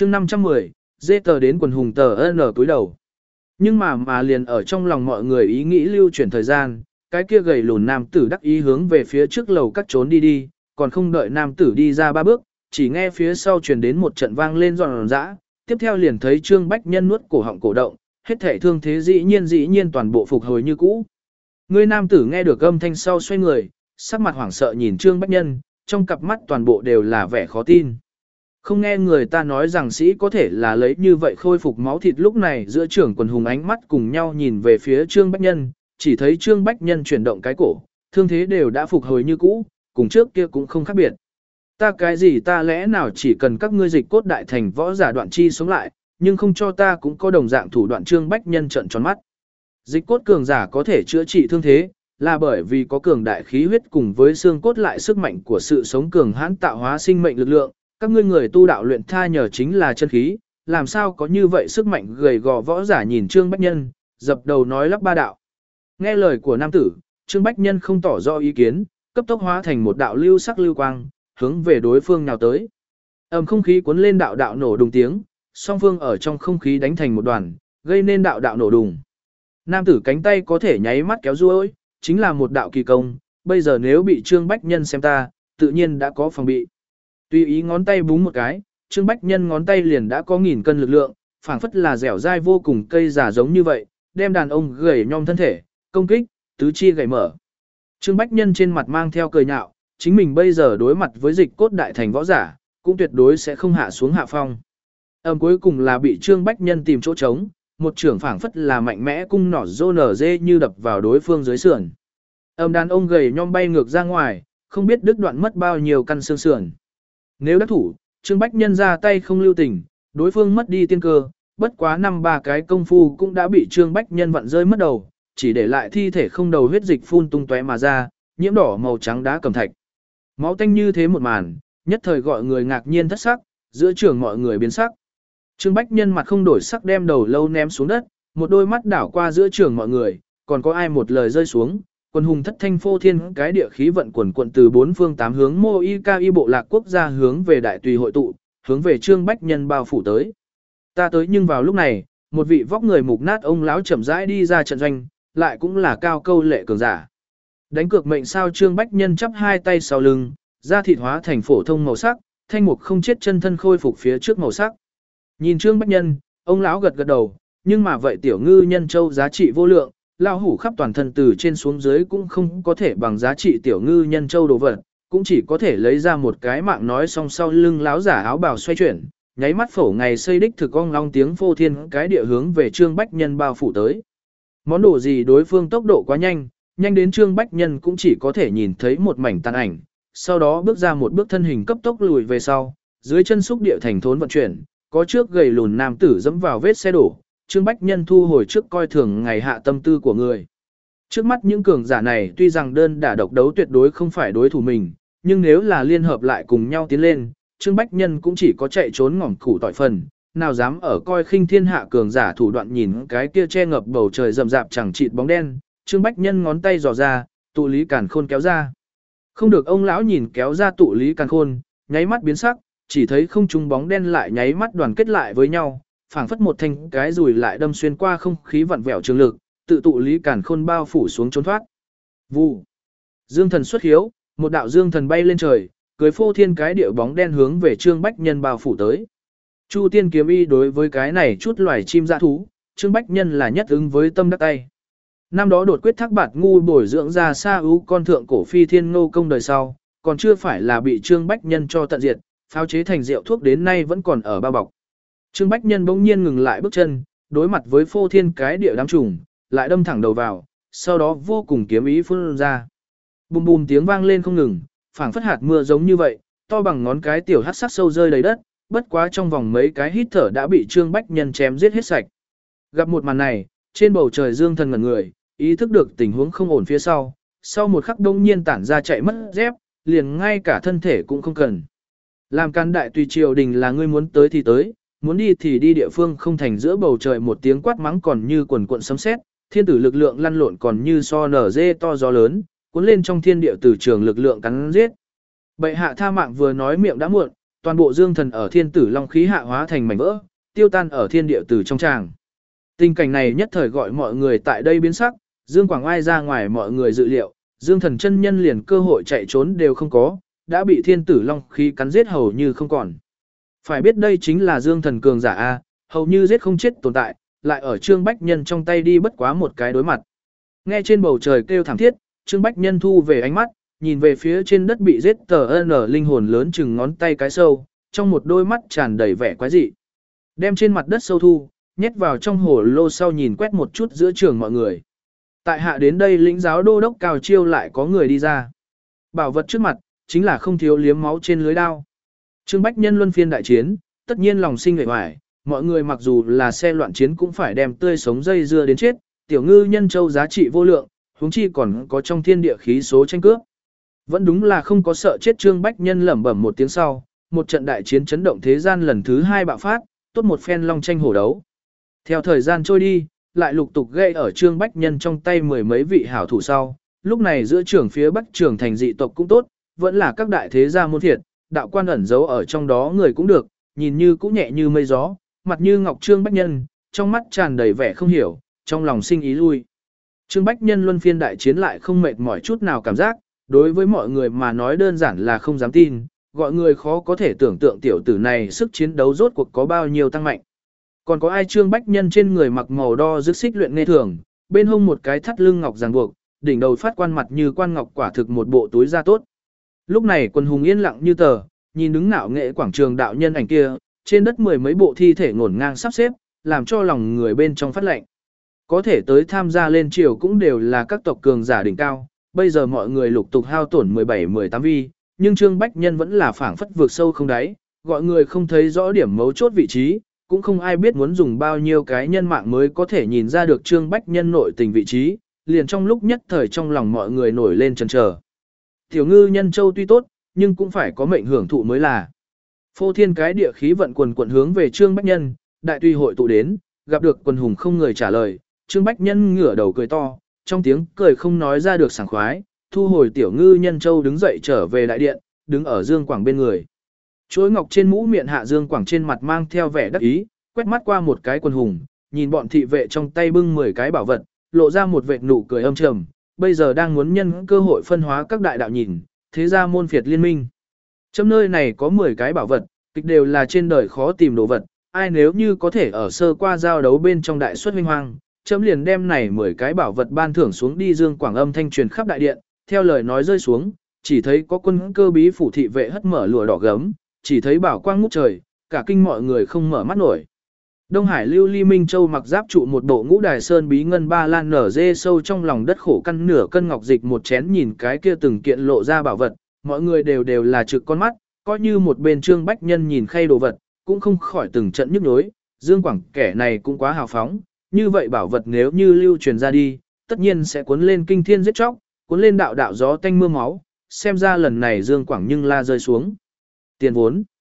chương 510, dê tờ đến quần hùng tờ N túi đầu. Nhưng mà liền ở trong lòng mọi người ý nghĩ lưu chuyển thời gian, cái kia gầy lùn nam tử đắc ý hướng về phía trước lầu cắt trốn đi, còn không đợi nam tử đi ra 3 bước, chỉ nghe phía sau truyền đến một trận vang lên giòn giã, tiếp theo liền thấy Trương Bách Nhân nuốt cổ họng cổ động, hết thể thương thế dĩ nhiên toàn bộ phục hồi như cũ. Người nam tử nghe được âm thanh sau xoay người, sắc mặt hoảng sợ nhìn Trương Bách Nhân, trong cặp mắt toàn bộ đều là vẻ khó tin. Không nghe người ta nói rằng sĩ có thể là lấy như vậy khôi phục máu thịt, lúc này giữa trưởng quần hùng ánh mắt cùng nhau nhìn về phía Trương Bách Nhân, chỉ thấy Trương Bách Nhân chuyển động cái cổ, thương thế đều đã phục hồi như cũ, cùng trước kia cũng không khác biệt. Ta cái gì ta lẽ nào chỉ cần các ngươi dịch cốt đại thành võ giả đoạn chi sống lại, nhưng không cho ta cũng có đồng dạng thủ đoạn. Trương Bách Nhân trợn tròn mắt. Dịch cốt cường giả có thể chữa trị thương thế, là bởi vì có cường đại khí huyết cùng với xương cốt lại sức mạnh của sự sống cường hãn tạo hóa sinh mệnh lực lượng. Các ngươi người tu đạo luyện tha nhờ chính là chân khí, làm sao có như vậy sức mạnh gầy gò. Võ giả nhìn Trương Bách Nhân, dập đầu nói lắp ba đạo. Nghe lời của nam tử, Trương Bách Nhân không tỏ rõ ý kiến, cấp tốc hóa thành một đạo lưu sắc lưu quang, hướng về đối phương nào tới. Không khí cuốn lên đạo đạo nổ đùng tiếng, song phương ở trong không khí đánh thành một đoàn, gây nên đạo đạo nổ đùng. Nam tử cánh tay có thể nháy mắt kéo duỗi, chính là một đạo kỳ công, bây giờ nếu bị Trương Bách Nhân xem ta, tự nhiên đã có phòng bị. Tùy ý ngón tay búng một cái, Trương Bách Nhân ngón tay liền đã có 1000 cân lực lượng, phảng phất là dẻo dai vô cùng cây giả giống như vậy, đem đàn ông gầy nhom thân thể, công kích, tứ chi gầy mở. Trương Bách Nhân trên mặt mang theo cười nhạo, chính mình bây giờ đối mặt với dịch cốt đại thành võ giả, cũng tuyệt đối sẽ không hạ xuống hạ phong. Cuối cùng là bị Trương Bách Nhân tìm chỗ trống, một trưởng phảng phất là mạnh mẽ cung nỏ rô nở dê như đập vào đối phương dưới sườn. Đàn ông gầy nhom bay ngược ra ngoài, không biết đứt đoạn mất bao nhiêu căn xương sườn. Nếu đắc thủ, Trương Bách Nhân ra tay không lưu tình, đối phương mất đi tiên cơ, bất quá 5-3 cái công phu cũng đã bị Trương Bách Nhân vặn rơi mất đầu, chỉ để lại thi thể không đầu, huyết dịch phun tung tóe mà ra, nhiễm đỏ màu trắng đá cẩm thạch. Máu tanh như thế một màn, nhất thời gọi người ngạc nhiên thất sắc, giữa trường mọi người biến sắc. Trương Bách Nhân mặt không đổi sắc đem đầu lâu ném xuống đất, một đôi mắt đảo qua giữa trường mọi người, còn có ai một lời rơi xuống, quần hùng thất thanh phô thiên cái địa khí vận quần quận từ 4 phương 8 hướng mô y ca y bộ lạc quốc gia hướng về đại tùy hội tụ, hướng về Trương Bách Nhân bao phủ tới. Ta tới, nhưng vào lúc này, một vị vóc người mục nát ông lão chậm rãi đi ra trận doanh, lại cũng là cao câu lệ cường giả. Đánh cược mệnh sao. Trương Bách Nhân chắp hai tay sau lưng, da thịt hóa thành phổ thông màu sắc, thanh mục không chết chân thân khôi phục phía trước màu sắc. Nhìn Trương Bách Nhân, ông lão gật gật đầu, nhưng mà vậy tiểu ngư nhân châu giá trị vô lượng, lão hủ khắp toàn thân từ trên xuống dưới cũng không có thể bằng giá trị tiểu ngư nhân châu đồ vật, cũng chỉ có thể lấy ra một cái mạng. Nói xong sau lưng lão giả áo bào xoay chuyển, nháy mắt phổ ngày xây đích thực ong long tiếng phô thiên cái địa hướng về Trương Bách Nhân bao phủ tới. Món đồ gì đối phương tốc độ quá nhanh, nhanh đến Trương Bách Nhân cũng chỉ có thể nhìn thấy một mảnh tàn ảnh, sau đó bước ra một bước thân hình cấp tốc lùi về sau, dưới chân xúc địa thành thốn vận chuyển, có trước gầy lùn nam tử dẫm vào vết xe đổ, Trương Bách Nhân thu hồi trước coi thường ngày hạ tâm tư của người. Trước mắt những cường giả này tuy rằng đơn đả độc đấu tuyệt đối không phải đối thủ mình, nhưng nếu là liên hợp lại cùng nhau tiến lên, Trương Bách Nhân cũng chỉ có chạy trốn ngỏm củ tỏi phần, nào dám ở coi khinh thiên hạ cường giả thủ đoạn. Nhìn cái kia che ngập bầu trời rậm rạp chẳng chịt bóng đen, Trương Bách Nhân ngón tay dò ra, tụ lý càn khôn kéo ra. Không được, ông lão nhìn kéo ra tụ lý càn khôn, nháy mắt biến sắc, chỉ thấy không trung bóng đen lại nháy mắt đoàn kết lại với nhau, phảng phất một thanh cái rùi lại đâm xuyên qua không khí vặn vẹo trường lực, tự tụ lý càn khôn bao phủ xuống trốn thoát. Vụ. Dương thần xuất hiếu, một đạo dương thần bay lên trời, cưới phô thiên cái địa bóng đen hướng về Trương Bách Nhân bao phủ tới. Chu Tiên kiếm y đối với cái này chút loài chim dã thú, Trương Bách Nhân là nhất ứng với tâm đắc tay. Năm đó đột quyết thác bạt ngu bồi dưỡng ra Sa ưu con thượng cổ phi thiên ngô công đời sau, còn chưa phải là bị Trương Bách Nhân cho tận diệt, pháo chế thành rượu thuốc đến nay vẫn còn ở bao bọc. Trương Bách Nhân bỗng nhiên ngừng lại bước chân, đối mặt với phô thiên cái địa đám trùng, lại đâm thẳng đầu vào, sau đó vô cùng kiếm ý phun ra. Bùm bùm tiếng vang lên không ngừng, phảng phất hạt mưa giống như vậy, to bằng ngón cái tiểu hắc sắc sâu rơi đầy đất, bất quá trong vòng mấy cái hít thở đã bị Trương Bách Nhân chém giết hết sạch. Gặp một màn này, trên bầu trời dương thần ngẩn người, ý thức được tình huống không ổn phía sau một khắc đông nhiên tản ra chạy mất dép, liền ngay cả thân thể cũng không cần. Làm can đại tùy triều đình là ngươi muốn tới thì tới, muốn đi thì đi, địa phương không thành. Giữa bầu trời một tiếng quát mắng còn như quần cuộn sấm sét, thiên tử lực lượng lăn lộn còn như so nở dê to gió lớn, cuốn lên trong thiên địa từ trường lực lượng cắn giết. Bệ hạ tha mạng vừa nói miệng đã muộn, toàn bộ dương thần ở thiên tử long khí hạ hóa thành mảnh vỡ, tiêu tan ở thiên địa từ trong tràng. Tình cảnh này nhất thời gọi mọi người tại đây biến sắc, Dương Quảng Oai ra ngoài mọi người dự liệu, Dương Thần chân nhân liền cơ hội chạy trốn đều không có, đã bị thiên tử long khí cắn giết hầu như không còn. Phải biết đây chính là Dương Thần cường giả a, hầu như giết không chết tồn tại, lại ở Trương Bách Nhân trong tay đi bất quá một cái đối mặt. Nghe trên bầu trời kêu thảm thiết, Trương Bách Nhân thu về ánh mắt, nhìn về phía trên đất bị giết tờ linh hồn lớn chừng ngón tay cái sâu, trong một đôi mắt tràn đầy vẻ quái dị. Đem trên mặt đất sâu thu, nhét vào trong hồ lô sau nhìn quét một chút giữa trường mọi người. Tại hạ đến đây lĩnh giáo đô đốc Cao Chiêu lại có người đi ra. Bảo vật trước mặt, chính là không thiếu liếm máu trên lưới đao. Trương Bách Nhân luân phiên đại chiến, tất nhiên lòng sinh vẻ hoài, mọi người mặc dù là xe loạn chiến cũng phải đem tươi sống dây dưa đến chết, tiểu ngư nhân châu giá trị vô lượng, huống chi còn có trong thiên địa khí số tranh cướp. Vẫn đúng là không có sợ chết. Trương Bách Nhân lẩm bẩm một tiếng sau, một trận đại chiến chấn động thế gian lần thứ 2 bạo phát, tốt một phen long tranh hổ đấu. Theo thời gian trôi đi, lại lục tục gây ở Trương Bách Nhân trong tay mười mấy vị hảo thủ sau, lúc này giữa trưởng phía Bắc trưởng thành dị tộc cũng tốt, vẫn là các đại thế gia môn thiệt, đạo quan ẩn giấu ở trong đó người cũng được, nhìn như cũng nhẹ như mây gió, mặt như ngọc. Trương Bách Nhân, trong mắt tràn đầy vẻ không hiểu, trong lòng sinh ý lui. Trương Bách Nhân luân phiên đại chiến lại không mệt mỏi chút nào cảm giác, đối với mọi người mà nói đơn giản là không dám tin, gọi người khó có thể tưởng tượng tiểu tử này sức chiến đấu rốt cuộc có bao nhiêu tăng mạnh. Còn có ai? Trương Bách Nhân trên người mặc màu đo rực xích luyện nghe thường, bên hông một cái thắt lưng ngọc ràng buộc, đỉnh đầu phát quan mặt như quan ngọc, quả thực một bộ túi da tốt. Lúc này quần hùng yên lặng như tờ, nhìn đứng ngạo nghệ quảng trường đạo nhân ảnh kia, trên đất mười mấy bộ thi thể ngổn ngang sắp xếp, làm cho lòng người bên trong phát lạnh. Có thể tới tham gia lên triều cũng đều là các tộc cường giả đỉnh cao, bây giờ mọi người lục tục hao tổn 17-18 vi, nhưng Trương Bách Nhân vẫn là phảng phất vượt sâu không đáy, gọi người không thấy rõ điểm mấu chốt vị trí, cũng không ai biết muốn dùng bao nhiêu cái nhân mạng mới có thể nhìn ra được Trương Bách Nhân nội tình vị trí, liền trong lúc nhất thời trong lòng mọi người nổi lên chần chờ. Tiểu ngư nhân châu tuy tốt, nhưng cũng phải có mệnh hưởng thụ mới là. Phô thiên cái địa khí vận quần quần hướng về Trương Bách Nhân, đại tùy hội tụ đến, gặp được quần hùng không người trả lời, Trương Bách Nhân ngửa đầu cười to, trong tiếng cười không nói ra được sảng khoái, thu hồi tiểu ngư nhân châu đứng dậy trở về đại điện, đứng ở Dương Quảng bên người. Chuỗi ngọc trên mũ miệng hạ Dương Quảng trên mặt mang theo vẻ đắc ý, quét mắt qua một cái quần hùng, nhìn bọn thị vệ trong tay bưng 10 cái bảo vật, lộ ra một vệt nụ cười âm trầm, bây giờ đang muốn nhân cơ hội phân hóa các đại đạo nhìn, thế ra môn phiệt liên minh. Trong nơi này có 10 cái bảo vật, kịch đều là trên đời khó tìm đồ vật, ai nếu như có thể ở sơ qua giao đấu bên trong đại suất huynh hoang, chấm liền đem này 10 cái bảo vật ban thưởng xuống đi. Dương Quảng âm thanh truyền khắp đại điện, theo lời nói rơi xuống, chỉ thấy có quân cơ bí phủ thị vệ hất mở lụa đỏ gấm, chỉ thấy bảo quang ngút trời, cả kinh mọi người không mở mắt nổi. Đông Hải Lưu Ly Minh Châu mặc giáp trụ một bộ ngũ đài sơn bí ngân ba lan nở dê sâu trong lòng đất khổ căn nửa cân ngọc dịch một chén, nhìn cái kia từng kiện lộ ra bảo vật, mọi người đều là trực con mắt, coi như một bên Trương Bách Nhân nhìn khay đồ vật, cũng không khỏi từng trận nhức nhối. Dương Quảng kẻ này cũng quá hào phóng, như vậy bảo vật nếu như lưu truyền ra đi, tất nhiên sẽ cuốn lên kinh thiên giết chóc, cuốn lên đạo đạo gió tanh mưa máu, xem ra lần này Dương Quảng nhưng la rơi xuống. Tiền vốn.